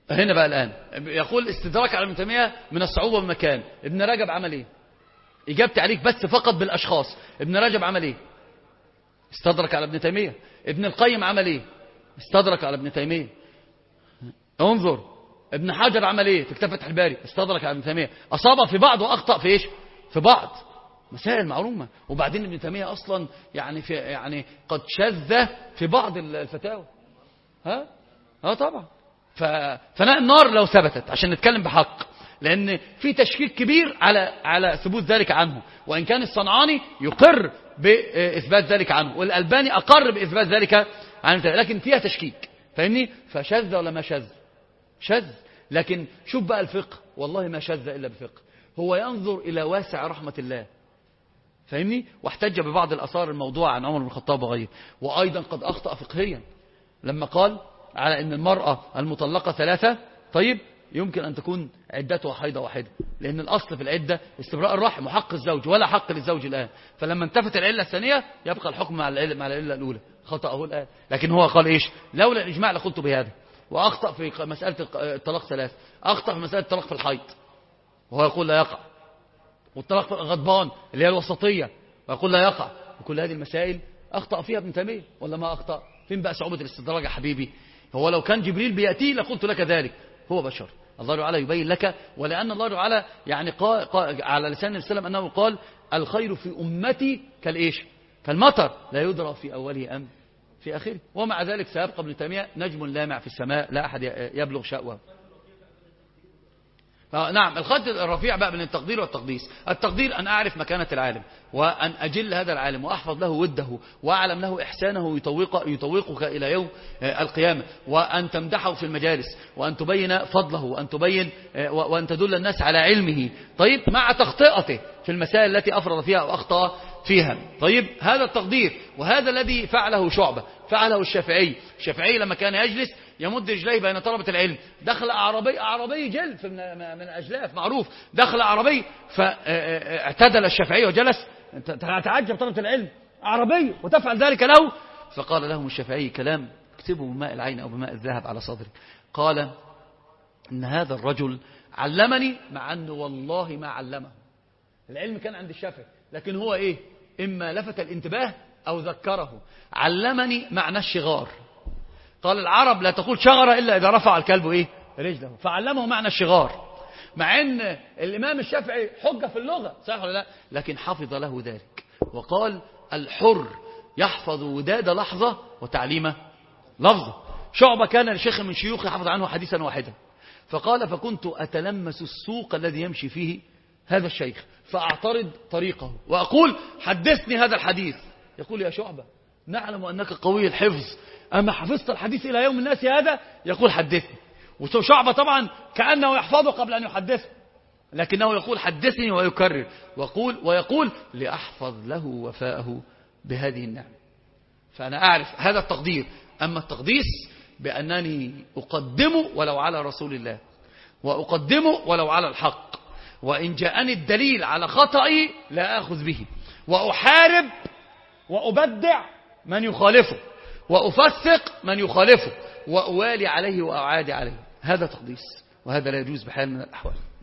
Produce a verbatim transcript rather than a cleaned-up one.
هنا بقى الآن يقول استدراك على ابن تيمية من الصعوبة والمكان. ابن رجب عمل ايه؟ إجابتي عليك بس فقط بالأشخاص. ابن رجب عمل ايه؟ استدرك على ابن تيمية. ابن القيم عمل ايه؟ استدرك على ابن تيمية. انظر ابن حجر عمل ايه في كتاب فتح الباري؟ استدرك على ابن تيمية. أصاب في بعض وأخطأ في ايش؟ في بعض. مسائل معلومة. وبعدين ابن تيمية أصلا يعني في يعني قد شذ في بعض الفتاوى. ها؟ ها طبعا. ففناء النار لو ثبتت عشان نتكلم بحق، لأن في تشكيك كبير على على ثبوت ذلك عنه، وإن كان الصنعاني يقر بإثبات ذلك عنه والألباني أقر بإثبات ذلك عنه، لكن فيها تشكيك. فاهمني؟ فشذ ولا ما شذ؟ شذ. لكن شوف بقى الفقه، والله ما شذ إلا بفقه. هو ينظر إلى واسع رحمة الله. فاهمني؟ واحتج ببعض الأثار الموضوعة عن عمر بن الخطاب وغيره. وأيضا قد أخطأ فقهيا لما قال على أن المرأة المطلقة ثلاثة طيب يمكن أن تكون عدتها حيضة واحدة، لأن الأصل في العدة استبراء الرحم وحق الزوج، ولا حق للزوج الآن. فلما انتفت العلة الثانية يبقى الحكم مع العلة, مع العلة الأولى. خطأه الآن. لكن هو قال إيش؟ لولا الإجماع لقلت بهذا. وأخطأ في مسألة الطلاق ثلاث، أخطأ في مسألة الطلاق في الحيض وهو يقول لا يقع، والطلاق في الغضبان اللي هي الوسطية ويقول لا يقع. وكل هذه المسائل أخطأ فيها ابن تيمية ولا ما أخطأ؟ فين بقى صعوبة الاستدراج يا حبيبي؟ هو لو كان جبريل بيأتي لقلت لك ذلك. هو بشر، الله تعالى يبين لك. ولأن الله تعالى يعني قال, قال على لسان النبي صلى الله عليه وسلم أنه قال الخير في أمتي كالإيش؟ كالمطر لا يدرى في أوله أم في آخره. ومع ذلك سيبقى ابن تيمية نجم لامع في السماء لا أحد يبلغ شأوه. نعم الخط الرفيع بقى بين التقدير والتقديس. التقدير أن أعرف مكانة العالم وأن أجل هذا العالم وأحفظ له وده وأعلم له إحسانه يطوق يطوقك إلى يوم القيامة، وأن تمدحه في المجالس وأن تبين فضله وأن تبين وأن تدل الناس على علمه. طيب مع تخطئته في المسائل التي أفرض فيها أو أخطأ فيها. طيب هذا التقدير، وهذا الذي فعله شعبة فعله الشافعي. الشافعي لما كان يجلس يمد رجليه بين طلبة العلم، دخل أعرابي أعرابي جلف من من الأجلاف معروف، دخل أعرابي فاعتدل الشافعي وجلس. تعجب طلبة العلم أعرابي وتفعل ذلك له. فقال لهم الشافعي كلام اكتبوا بماء العين أو بماء الذهب على صدري. قال إن هذا الرجل علمني مع أنه والله ما علمه. العلم كان عند الشافعي لكن هو إيه؟ إما لفت الانتباه أو ذكره. علمني معنى الشغار. قال العرب لا تقول شغر إلا إذا رفع الكلب إيه؟ رجله. فعلمه معنى الشغار، مع أن الإمام الشافعي حجة في اللغة صح ولا لا؟ لكن حفظ له ذلك وقال الحر يحفظ وداد لحظة وتعليمه لفظة. شعبة كان لشيخ من شيوخه حفظ عنه حديثا واحدا، فقال فكنت أتلمس السوق الذي يمشي فيه هذا الشيخ فأعترض طريقه وأقول حدثني هذا الحديث. يقول يا شعبة نعلم أنك قوي الحفظ، أما حفظت الحديث إلى يوم الناس هذا؟ يقول حدثني. وشعبة طبعا كأنه يحفظه قبل أن يحدثه، لكنه يقول حدثني ويكرر ويقول, ويقول لأحفظ له وفاءه بهذه النعمة. فأنا أعرف هذا التقدير. أما التقديس بأنني أقدمه ولو على رسول الله، وأقدمه ولو على الحق، وإن جاءني الدليل على خطئي لا أخذ به، وأحارب وأبدع من يخالفه، وأفسق من يخالفه، وأوالي عليه وأعادي عليه. هذا تقديس، وهذا لا يجوز بحال من الأحوال.